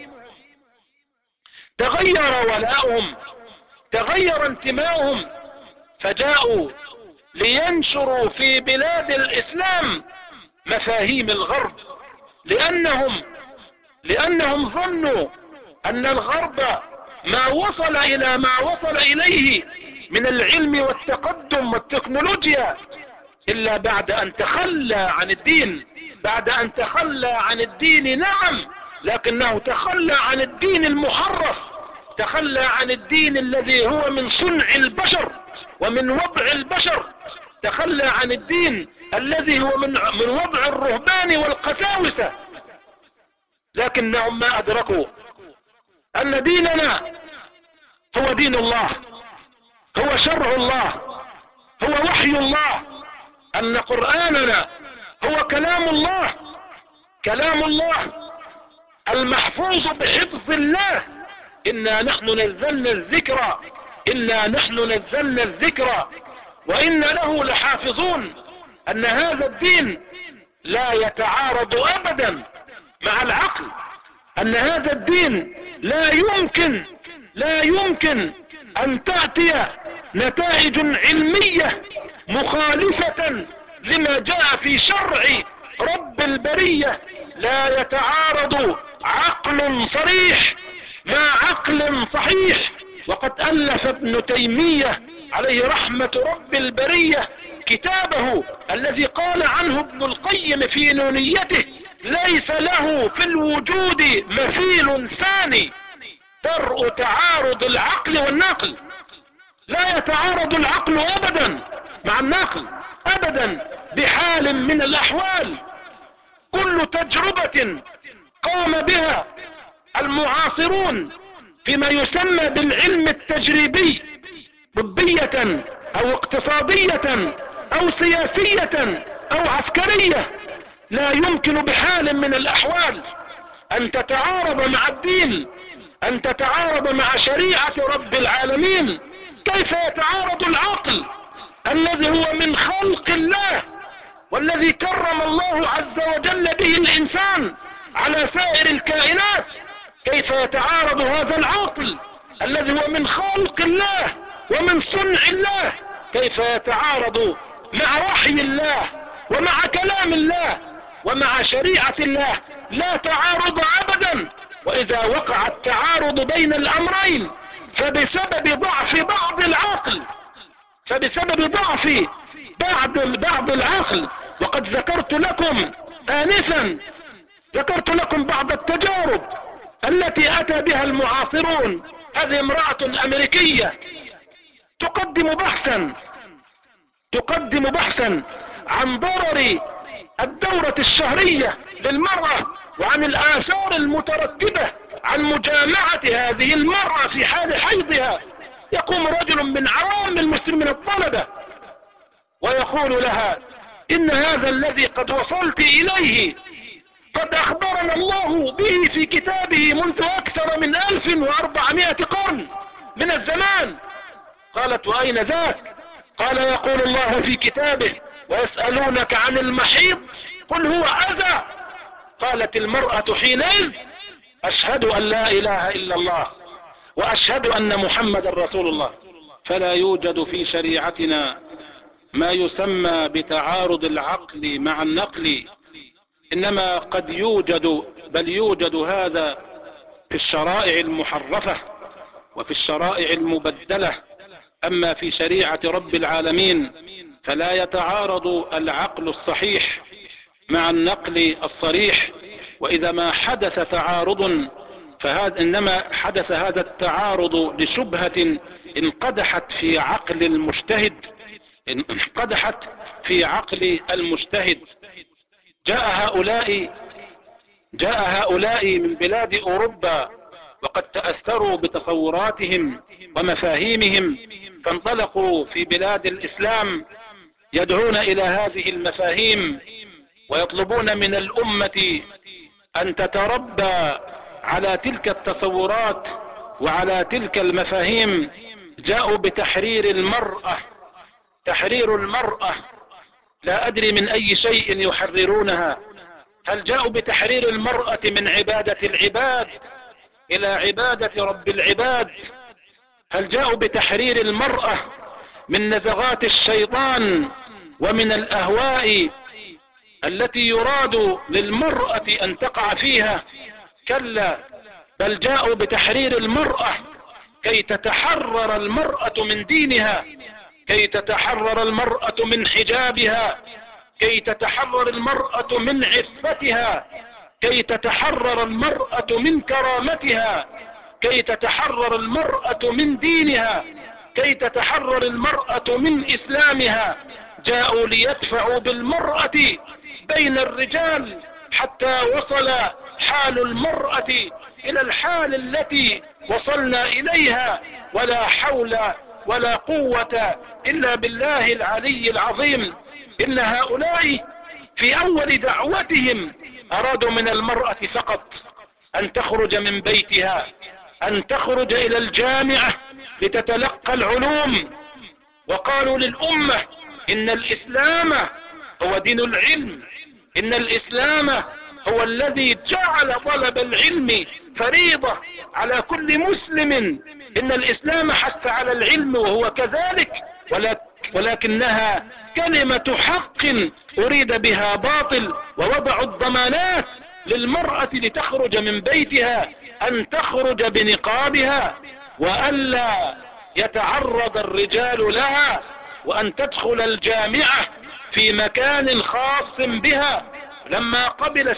S1: تغير ولاؤهم، تغير انتماؤهم، فجاءوا لينشروا في بلاد الاسلام مفاهيم الغرب، لانهم ظنوا ان الغرب ما وصل اليه من العلم والتقدم والتكنولوجيا الا بعد ان تخلى عن الدين، بعد ان تخلى عن الدين، نعم، لكنه تخلى عن الدين المحرف، تخلى عن الدين الذي هو من صنع البشر ومن وضع البشر، تخلى عن الدين الذي هو من وضع الرهبان والقساوسة، لكنهم ما أدركوا أن ديننا هو دين الله، هو شرع الله، هو وحي الله، أن قرآننا هو كلام الله، كلام الله المحفوظ بحفظ الله. إنا نحن نزلنا الذكر، إنا نحن نزلنا الذكر وإنا له لحافظون. أن هذا الدين لا يتعارض أبدا مع العقل، أن هذا الدين لا يمكن أن تأتي نتائج علمية مخالفة لما جاء في شرع رب البرية. لا يتعارض عقل صريح مع عقل صحيح. وقد ألف ابن تيمية عليه رحمة رب البرية كتابه الذي قال عنه ابن القيم في نونيته: ليس له في الوجود مثيل ثاني، درء تعارض العقل والنقل. لا يتعارض العقل أبدا مع النقل أبدا بحال من الأحوال. كل تجربة قام بها المعاصرون فيما يسمى بالعلم التجريبي، طبية أو اقتصادية أو سياسية أو عسكرية، لا يمكن بحال من الأحوال أن تتعارض مع الدين، أن تتعارض مع شريعة رب العالمين. كيف يتعارض العقل الذي هو من خلق الله والذي كرم الله عز وجل به الإنسان على سائر الكائنات؟ كيف يتعارض هذا العقل الذي هو من خلق الله ومن صنع الله؟ كيف يتعارض مع وحي الله ومع كلام الله ومع شريعة الله؟ لا تعارض أبدا. وإذا وقع التعارض بين الأمرين فبسبب ضعف بعض العقل، فبسبب ضعف بعض العقل. وقد ذكرت لكم آنفا، ذكرت لكم بعض التجارب التي أتى بها المعاصرون. هذه امرأة أمريكية تقدم بحثا عن ضرر الدورة الشهرية للمرأة وعن الآثار المترتبة عن مجامعة هذه المرأة في حال حيضها. يقوم رجل من عوام المسلمين الطلبة ويقول لها: إن هذا الذي قد وصلت إليه قد أخبرنا الله به في كتابه منذ أكثر من 1400 قرن من الزمان. قالت: وأين ذاك؟ قال: يقول الله في كتابه: ويسألونك عن المحيض قل هو أذى. قالت المرأة حينئذ: أشهد أن لا إله إلا الله وأشهد أن محمد رسول الله. فلا يوجد في شريعتنا ما يسمى بتعارض العقل مع النقل، إنما قد يوجد، بل يوجد هذا في الشرائع المحرفة وفي الشرائع المبدلة. أما في شريعة رب العالمين فلا يتعارض العقل الصحيح مع النقل الصريح. وإذا ما حدث تعارض فهذا إنما حدث هذا التعارض لشبهة انقدحت في عقل المجتهد، انقدحت في عقل المجتهد. جاء هؤلاء من بلاد أوروبا وقد تأثروا بتصوراتهم ومفاهيمهم، فانطلقوا في بلاد الإسلام يدعون إلى هذه المفاهيم ويطلبون من الأمة أن تتربى على تلك التصورات وعلى تلك المفاهيم. جاءوا بتحرير المرأة، تحرير المرأة، لا أدري من أي شيء يحررونها. هل جاءوا بتحرير المرأة من عبادة العباد إلى عبادة رب العباد؟ هل جاءوا بتحرير المرأة من نزغات الشيطان ومن الأهواء التي يراد للمرأة أن تقع فيها؟ كلا، بل جاءوا بتحرير المرأة كي تتحرر المرأة من دينها، كي تتحرر المرأة من حجابها، كي تتحرر المرأة من عفتها، كي تتحرر المرأة من كرامتها، كي تتحرر المرأة من دينها، كي تتحرر المرأة من إسلامها، جاءوا ليدفعوا بالمرأة بين الرجال، حتى وصل حال المرأة الى الحال التي وصلنا اليها، ولا حول ولا قوة الا بالله العلي العظيم. ان هؤلاء في اول دعوتهم ارادوا من المرأة فقط ان تخرج من بيتها، ان تخرج الى الجامعة لتتلقى العلوم. وقالوا للأمة إن الإسلام هو دين العلم، إن الإسلام هو الذي جعل طلب العلم فريضة على كل مسلم، إن الإسلام حث على العلم وهو كذلك، ولكنها كلمة حق أريد بها باطل. ووضعوا الضمانات للمرأة لتخرج من بيتها أن تخرج بنقابها، وألا يتعرض الرجال لها، وأن تدخل الجامعة في مكان خاص بها. لما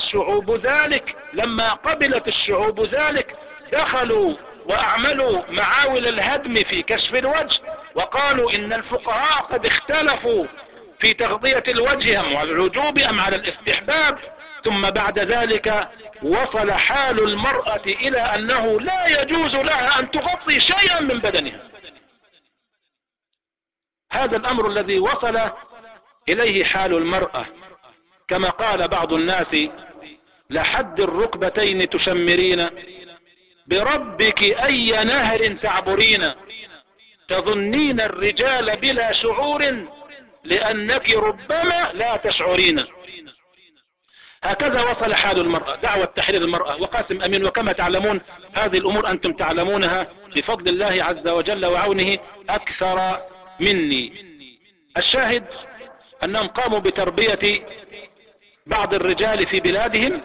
S1: قبلت الشعوب ذلك دخلوا وأعملوا معاول الهدم في كشف الوجه، وقالوا إن الفقهاء قد اختلفوا في تغطية الوجه أم على الوجوب أم على الاستحباب. ثم بعد ذلك وصل حال المرأة إلى أنه لا يجوز لها أن تغطي شيئا من بدنها. هذا الأمر الذي وصل إليه حال المرأة، كما قال بعض الناس: لحد الركبتين تشمرين، بربك أي نهر تعبرين، تظنين الرجال بلا شعور، لأنك ربما لا تشعرين. هكذا وصل حال المرأة. دعوة تحرير المرأة وقاسم أمين، وكما تعلمون هذه الأمور أنتم تعلمونها بفضل الله عز وجل وعونه أكثر مني. الشاهد أنهم قاموا بتربية بعض الرجال في بلادهم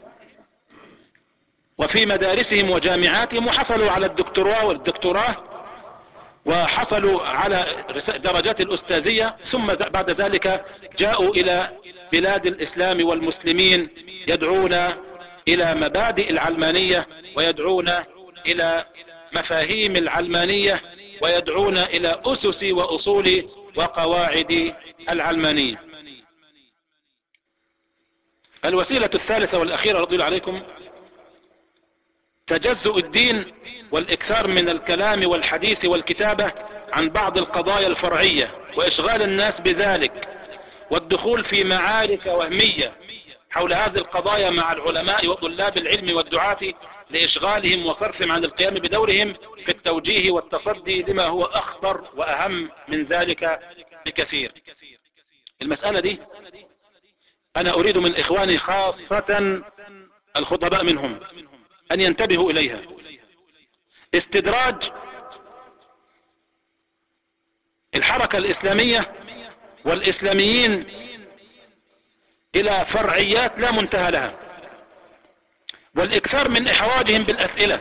S1: وفي مدارسهم وجامعاتهم، وحصلوا على والدكتوراه، وحصلوا على درجات الأستاذية. ثم بعد ذلك جاءوا إلى بلاد الإسلام والمسلمين يدعون إلى مبادئ العلمانية، ويدعون إلى مفاهيم العلمانية، ويدعون إلى أسس وأصول وقواعد العلمانية. الوسيلة الثالثة والأخيرة رضي الله عليكم تجزؤ الدين والإكثار من الكلام والحديث والكتابة عن بعض القضايا الفرعية، وإشغال الناس بذلك، والدخول في معارك وهمية حول هذه القضايا مع العلماء وطلاب العلم والدعاة، لإشغالهم وصرفهم عن القيام بدورهم في التوجيه والتصدي لما هو أخطر وأهم من ذلك بكثير. المسألة دي أنا أريد من إخواني خاصة الخطباء منهم أن ينتبهوا إليها. استدراج الحركة الإسلامية والإسلاميين إلى فرعيات لا منتهى لها، والإكثار من إحراجهم بالأسئلة.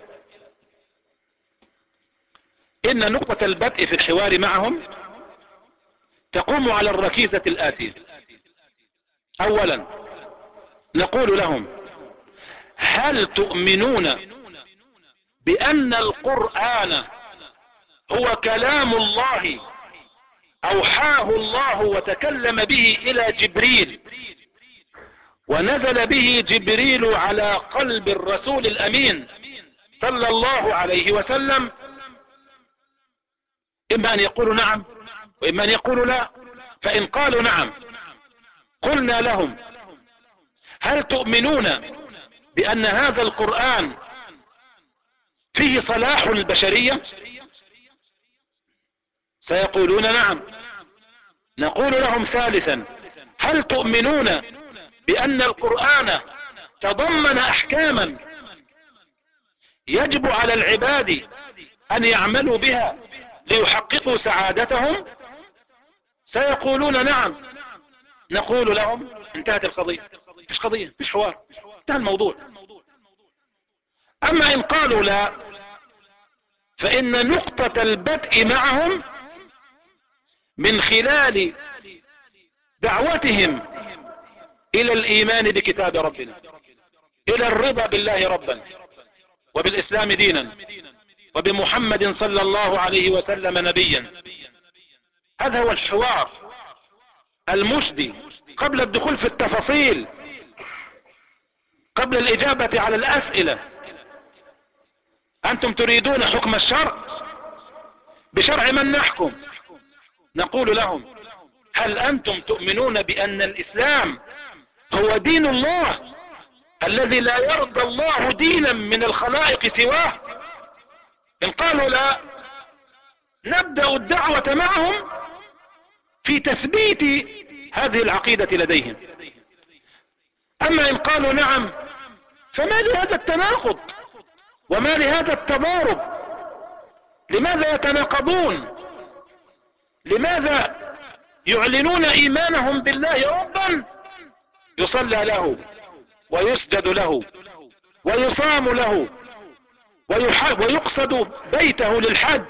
S1: إن نقطة البدء في الحوار معهم تقوم على الركيزة الآتية: أولا نقول لهم: هل تؤمنون بأن القرآن هو كلام الله أوحاه الله وتكلم به إلى جبريل، ونزل به جبريل على قلب الرسول الأمين صلى الله عليه وسلم؟ إما أن يقولوا نعم، وإما أن يقولوا لا. فإن قالوا نعم قلنا لهم: هل تؤمنون بأن هذا القرآن فيه صلاح البشرية؟ سيقولون نعم. نقول لهم ثالثا: هل تؤمنون بأن القرآن تضمن أحكاما يجب على العباد أن يعملوا بها ليحققوا سعادتهم؟ سيقولون نعم. نقول لهم: انتهت القضية، مش قضية، مش حوار، انتهى الموضوع. أما إن قالوا لا، فإن نقطة البدء معهم من خلال دعوتهم إلى الإيمان بكتاب ربنا، إلى الرضا بالله ربا، وبالإسلام دينا، وبمحمد صلى الله عليه وسلم نبيا. هذا هو الحوار المجدي قبل الدخول في التفاصيل، قبل الإجابة على الأسئلة: أنتم تريدون حكم الشرع؟ بشرع من نحكم؟ نقول لهم: هل أنتم تؤمنون بأن الإسلام هو دين الله الذي لا يرضى الله دينا من الخلائق سواه؟ إن قالوا لا، نبدأ الدعوة معهم في تثبيت هذه العقيدة لديهم. أما إن قالوا نعم، فما لهذا التناقض وما لهذا التضارب؟ لماذا يتناقضون؟ لماذا يعلنون إيمانهم بالله ربا يصلى له ويسجد له ويصام له ويقصد بيته للحج،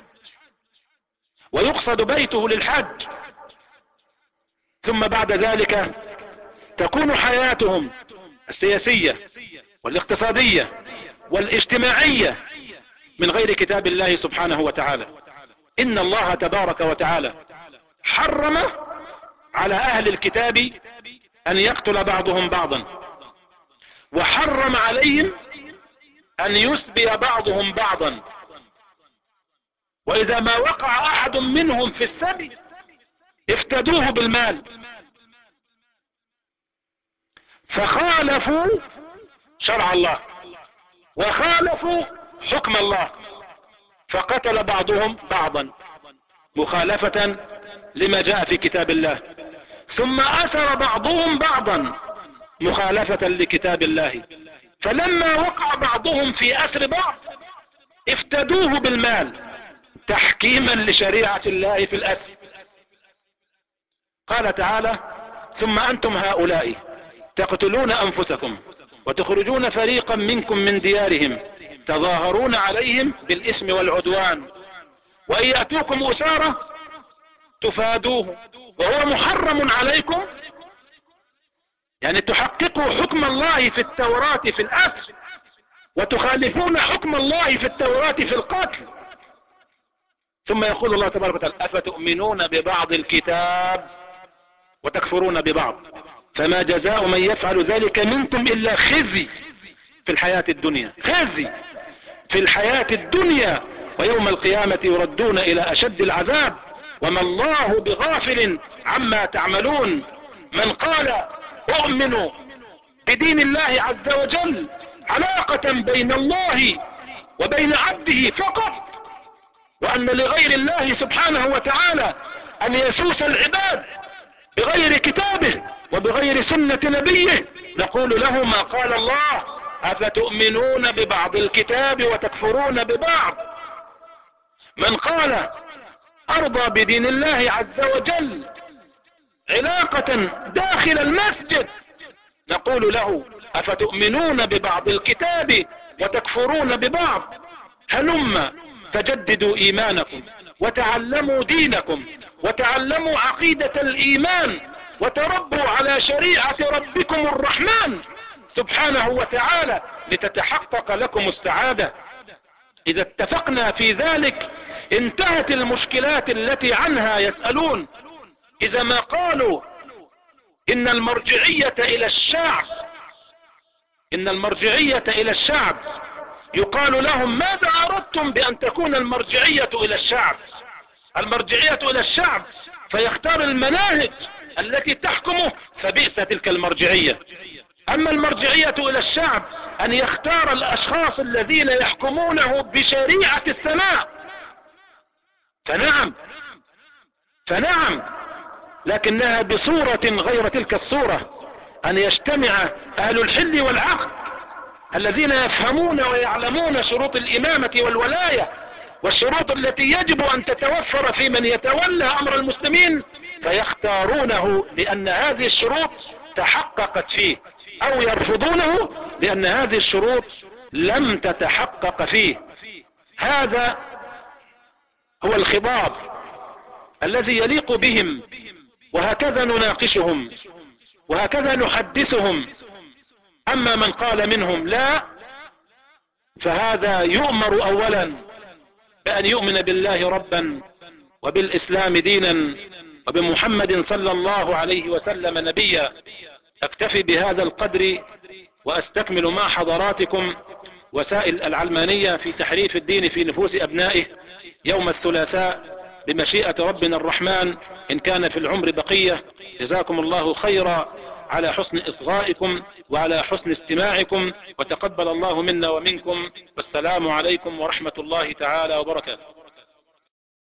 S1: ثم بعد ذلك تكون حياتهم السياسية والاقتصادية والاجتماعية من غير كتاب الله سبحانه وتعالى؟ إن الله تبارك وتعالى حرم على أهل الكتاب أن يقتل بعضهم بعضا، وحرم عليهم أن يسبي بعضهم بعضا، وإذا ما وقع أحد منهم في السبي افتدوه بالمال، فخالفوا شرع الله وخالفوا حكم الله، فقتل بعضهم بعضا مخالفة لما جاء في كتاب الله، ثم أسر بعضهم بعضا مخالفة لكتاب الله، فلما وقع بعضهم في أسر بعض افتدوه بالمال تحكيما لشريعة الله في الأسر. قال تعالى: ثم أنتم هؤلاء تقتلون أنفسكم وتخرجون فريقا منكم من ديارهم تظاهرون عليهم بالإثم والعدوان، وإن يأتوكم أسارى تفادوه وهو محرم عليكم، يعني تحققوا حكم الله في التوراة في الأسر وتخالفون حكم الله في التوراة في القتل. ثم يقول الله تبارك وتعالى: أفتؤمنون ببعض الكتاب وتكفرون ببعض، فما جزاء من يفعل ذلك منكم إلا خزي في الحياة الدنيا، خزي في الحياة الدنيا، ويوم القيامة يردون إلى أشد العذاب، وما الله بغافل عما تعملون. من قال أؤمن بدين الله عز وجل علاقة بين الله وبين عبده فقط، وأن لغير الله سبحانه وتعالى أن يسوس العباد بغير كتابه وبغير سنة نبيه، نقول له ما قال الله: أفتؤمنون ببعض الكتاب وتكفرون ببعض. من قال أرضى بدين الله عز وجل علاقة داخل المسجد، نقول له: أفتؤمنون ببعض الكتاب وتكفرون ببعض. هلم فجددوا إيمانكم وتعلموا دينكم وتعلموا عقيدة الإيمان وتربوا على شريعة ربكم الرحمن سبحانه وتعالى لتتحقق لكم السعادة. إذا اتفقنا في ذلك انتهت المشكلات التي عنها يسألون. إذا ما قالوا إن المرجعية إلى الشعب، يقال لهم: ماذا أردتم بأن تكون المرجعية إلى الشعب؟ المرجعية إلى الشعب فيختار المناهج التي تحكمه، فبئس تلك المرجعية. أما المرجعية إلى الشعب أن يختار الأشخاص الذين يحكمونه بشريعة السماء، فنعم، لكنها بصورة غير تلك الصورة، أن يجتمع أهل الحل والعقد الذين يفهمون ويعلمون شروط الإمامة والولاية والشروط التي يجب أن تتوفر في من يتولى أمر المسلمين، فيختارونه لأن هذه الشروط تحققت فيه، أو يرفضونه لأن هذه الشروط لم تتحقق فيه. هذا هو الخضاب الذي يليق بهم، وهكذا نناقشهم وهكذا نحدثهم. أما من قال منهم لا، فهذا يؤمر أولا بأن يؤمن بالله ربا وبالإسلام دينا وبمحمد صلى الله عليه وسلم نبيا. أكتفي بهذا القدر وأستكمل مع حضراتكم وسائل العلمانية في تحريف الدين في نفوس أبنائه يوم الثلاثاء بمشيئة ربنا الرحمن إن كان في العمر بقية. جزاكم الله خيرا على حسن إصغائكم وعلى حسن استماعكم، وتقبل الله منا ومنكم، والسلام عليكم ورحمة الله تعالى وبركاته.